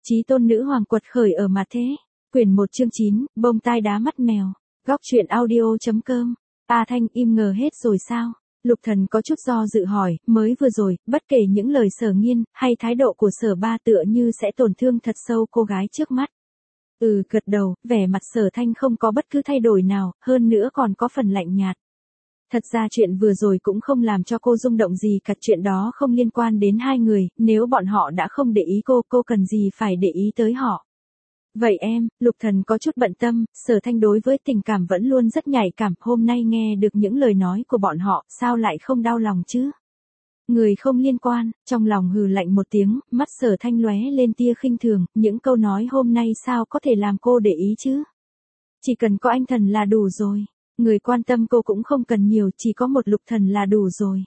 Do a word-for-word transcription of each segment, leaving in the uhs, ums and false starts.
Chí tôn nữ hoàng quật khởi ở mà thế. Quyển một chương chín, bông tai đá mắt mèo. Góc truyện audio.com. A Thanh im ngờ hết rồi sao? Lục Thần có chút do dự hỏi, mới vừa rồi, bất kể những lời Sở Nghiên, hay thái độ của Sở Ba tựa như sẽ tổn thương thật sâu cô gái trước mắt. Ừ, gật đầu, vẻ mặt Sở Thanh không có bất cứ thay đổi nào, hơn nữa còn có phần lạnh nhạt. Thật ra chuyện vừa rồi cũng không làm cho cô rung động gì cả, chuyện đó không liên quan đến hai người, nếu bọn họ đã không để ý cô, cô cần gì phải để ý tới họ. Vậy em, Lục Thần có chút bận tâm, Sở Thanh đối với tình cảm vẫn luôn rất nhạy cảm, hôm nay nghe được những lời nói của bọn họ, sao lại không đau lòng chứ? Người không liên quan, trong lòng hừ lạnh một tiếng, mắt Sở Thanh lóe lên tia khinh thường, những câu nói hôm nay sao có thể làm cô để ý chứ? Chỉ cần có anh Thần là đủ rồi. Người quan tâm cô cũng không cần nhiều, chỉ có một Lục Thần là đủ rồi.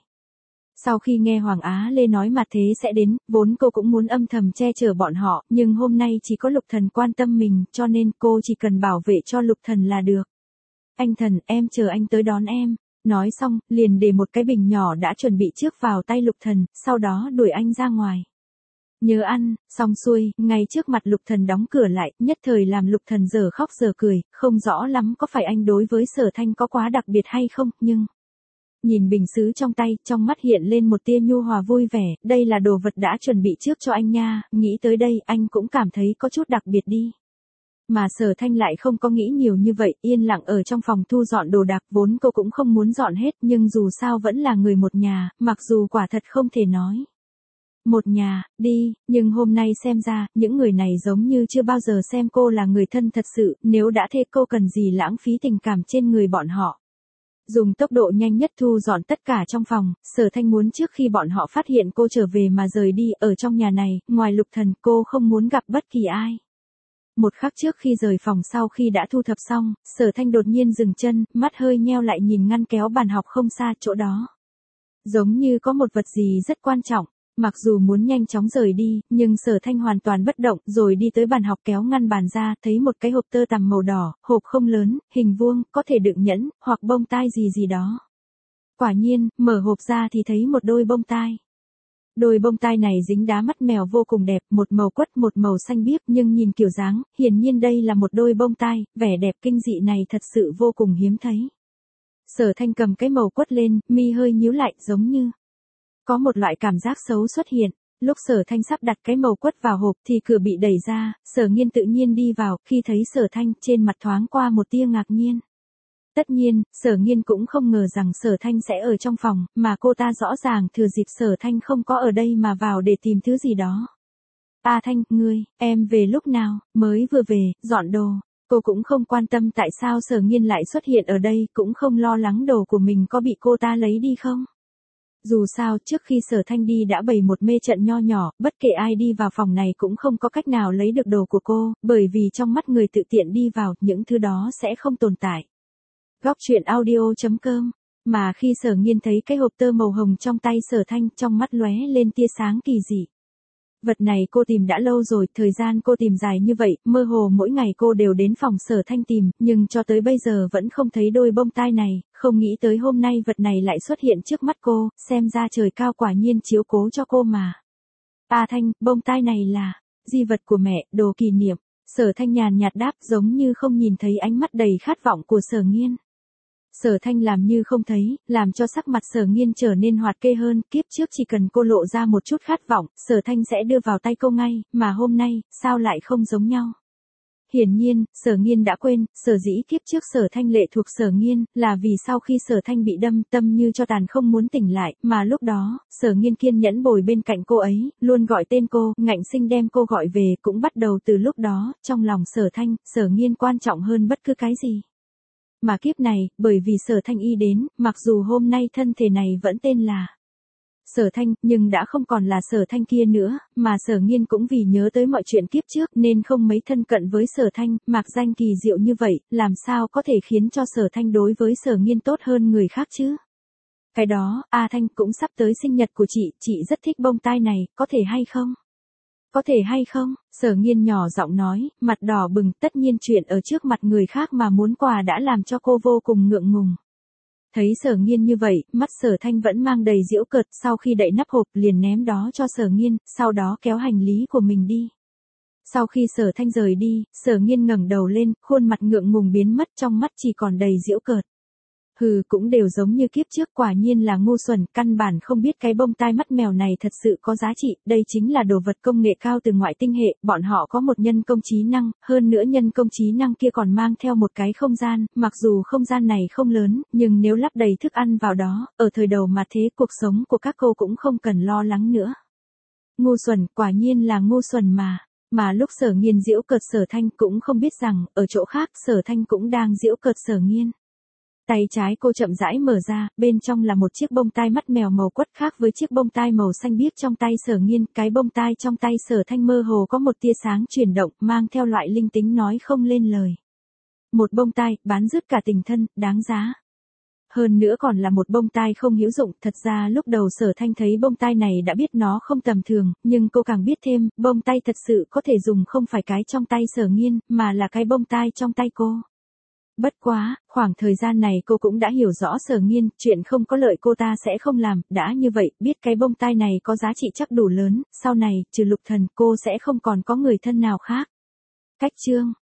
Sau khi nghe Hoàng Á Lê nói mà thế sẽ đến, vốn cô cũng muốn âm thầm che chở bọn họ, nhưng hôm nay chỉ có Lục Thần quan tâm mình, cho nên cô chỉ cần bảo vệ cho Lục Thần là được. Anh Thần, em chờ anh tới đón em. Nói xong, liền để một cái bình nhỏ đã chuẩn bị trước vào tay Lục Thần, sau đó đuổi anh ra ngoài. Nhớ ăn, xong xuôi, ngay trước mặt Lục Thần đóng cửa lại, nhất thời làm Lục Thần giờ khóc giờ cười, không rõ lắm có phải anh đối với Sở Thanh có quá đặc biệt hay không, nhưng... Nhìn bình sứ trong tay, trong mắt hiện lên một tia nhu hòa vui vẻ, đây là đồ vật đã chuẩn bị trước cho anh nha, nghĩ tới đây anh cũng cảm thấy có chút đặc biệt đi. Mà Sở Thanh lại không có nghĩ nhiều như vậy, yên lặng ở trong phòng thu dọn đồ đạc, vốn cô cũng không muốn dọn hết, nhưng dù sao vẫn là người một nhà, mặc dù quả thật không thể nói. Một nhà, đi, nhưng hôm nay xem ra, những người này giống như chưa bao giờ xem cô là người thân thật sự, nếu đã thế cô cần gì lãng phí tình cảm trên người bọn họ. Dùng tốc độ nhanh nhất thu dọn tất cả trong phòng, Sở Thanh muốn trước khi bọn họ phát hiện cô trở về mà rời đi, ở trong nhà này, ngoài Lục Thần cô không muốn gặp bất kỳ ai. Một khắc trước khi rời phòng sau khi đã thu thập xong, Sở Thanh đột nhiên dừng chân, mắt hơi nheo lại nhìn ngăn kéo bàn học không xa chỗ đó. Giống như có một vật gì rất quan trọng. Mặc dù muốn nhanh chóng rời đi, nhưng Sở Thanh hoàn toàn bất động, rồi đi tới bàn học kéo ngăn bàn ra, thấy một cái hộp tơ tằm màu đỏ, hộp không lớn, hình vuông, có thể đựng nhẫn, hoặc bông tai gì gì đó. Quả nhiên, mở hộp ra thì thấy một đôi bông tai. Đôi bông tai này dính đá mắt mèo vô cùng đẹp, một màu quất một màu xanh biếc, nhưng nhìn kiểu dáng, hiển nhiên đây là một đôi bông tai, vẻ đẹp kinh dị này thật sự vô cùng hiếm thấy. Sở Thanh cầm cái màu quất lên, mi hơi nhíu lại, giống như có một loại cảm giác xấu xuất hiện. Lúc Sở Thanh sắp đặt cái màu quất vào hộp thì cửa bị đẩy ra, Sở Nghiên tự nhiên đi vào, khi thấy Sở Thanh trên mặt thoáng qua một tia ngạc nhiên. Tất nhiên, Sở Nghiên cũng không ngờ rằng Sở Thanh sẽ ở trong phòng, mà cô ta rõ ràng thừa dịp Sở Thanh không có ở đây mà vào để tìm thứ gì đó. A Thanh, ngươi, em về lúc nào, mới vừa về, dọn đồ. Cô cũng không quan tâm tại sao Sở Nghiên lại xuất hiện ở đây, cũng không lo lắng đồ của mình có bị cô ta lấy đi không. Dù sao trước khi Sở Thanh đi đã bày một mê trận nho nhỏ, bất kể ai đi vào phòng này cũng không có cách nào lấy được đồ của cô, bởi vì trong mắt người tự tiện đi vào, những thứ đó sẽ không tồn tại. Góc truyện audio.com. Mà khi Sở Nghiên thấy cái hộp tơ màu hồng trong tay Sở Thanh, trong mắt lóe lên tia sáng kỳ dị. Vật này cô tìm đã lâu rồi, thời gian cô tìm dài như vậy, mơ hồ mỗi ngày cô đều đến phòng Sở Thanh tìm, nhưng cho tới bây giờ vẫn không thấy đôi bông tai này, không nghĩ tới hôm nay vật này lại xuất hiện trước mắt cô, xem ra trời cao quả nhiên chiếu cố cho cô mà. A Thanh, bông tai này là di vật của mẹ, đồ kỷ niệm. Sở Thanh nhàn nhạt đáp, giống như không nhìn thấy ánh mắt đầy khát vọng của Sở Nghiên. Sở Thanh làm như không thấy, làm cho sắc mặt Sở Nghiên trở nên hoạt kê hơn, kiếp trước chỉ cần cô lộ ra một chút khát vọng, Sở Thanh sẽ đưa vào tay cô ngay, mà hôm nay, sao lại không giống nhau? Hiển nhiên, Sở Nghiên đã quên, sở dĩ kiếp trước Sở Thanh lệ thuộc Sở Nghiên, là vì sau khi Sở Thanh bị đâm, tâm như cho tàn không muốn tỉnh lại, mà lúc đó, Sở Nghiên kiên nhẫn bồi bên cạnh cô ấy, luôn gọi tên cô, ngạnh sinh đem cô gọi về, cũng bắt đầu từ lúc đó, trong lòng Sở Thanh, Sở Nghiên quan trọng hơn bất cứ cái gì. Mà kiếp này, bởi vì Sở Thanh y đến, mặc dù hôm nay thân thể này vẫn tên là Sở Thanh, nhưng đã không còn là Sở Thanh kia nữa, mà Sở Nghiên cũng vì nhớ tới mọi chuyện kiếp trước nên không mấy thân cận với Sở Thanh, mạc danh kỳ diệu như vậy, làm sao có thể khiến cho Sở Thanh đối với Sở Nghiên tốt hơn người khác chứ? Cái đó, A Thanh cũng sắp tới sinh nhật của chị, chị rất thích bông tai này, có thể hay không? Có thể hay không? Sở Nghiên nhỏ giọng nói, mặt đỏ bừng, tất nhiên chuyện ở trước mặt người khác mà muốn quà đã làm cho cô vô cùng ngượng ngùng. Thấy Sở Nghiên như vậy, mắt Sở Thanh vẫn mang đầy giễu cợt, sau khi đậy nắp hộp liền ném đó cho Sở Nghiên, sau đó kéo hành lý của mình đi. Sau khi Sở Thanh rời đi, Sở Nghiên ngẩng đầu lên, khuôn mặt ngượng ngùng biến mất, trong mắt chỉ còn đầy giễu cợt. Hừ, cũng đều giống như kiếp trước, quả nhiên là ngu xuẩn, căn bản không biết cái bông tai mắt mèo này thật sự có giá trị, đây chính là đồ vật công nghệ cao từ ngoại tinh hệ, bọn họ có một nhân công trí năng, hơn nữa nhân công trí năng kia còn mang theo một cái không gian, mặc dù không gian này không lớn, nhưng nếu lắp đầy thức ăn vào đó, ở thời đầu mà thế cuộc sống của các cô cũng không cần lo lắng nữa. Ngu xuẩn, quả nhiên là ngu xuẩn mà. Mà lúc Sở Nghiên giễu cợt Sở Thanh cũng không biết rằng, ở chỗ khác Sở Thanh cũng đang giễu cợt Sở Nghiên. Tay trái cô chậm rãi mở ra, bên trong là một chiếc bông tai mắt mèo màu quất khác với chiếc bông tai màu xanh biếc trong tay Sở Nghiên, cái bông tai trong tay Sở Thanh mơ hồ có một tia sáng chuyển động, mang theo loại linh tính nói không lên lời. Một bông tai, bán dứt cả tình thân, đáng giá. Hơn nữa còn là một bông tai không hữu dụng, thật ra lúc đầu Sở Thanh thấy bông tai này đã biết nó không tầm thường, nhưng cô càng biết thêm, bông tai thật sự có thể dùng không phải cái trong tay Sở Nghiên, mà là cái bông tai trong tay cô. Bất quá, khoảng thời gian này cô cũng đã hiểu rõ Sở Nghiên, chuyện không có lợi cô ta sẽ không làm, đã như vậy, biết cái bông tai này có giá trị chắc đủ lớn, sau này, trừ Lục Thần, cô sẽ không còn có người thân nào khác. Cách chương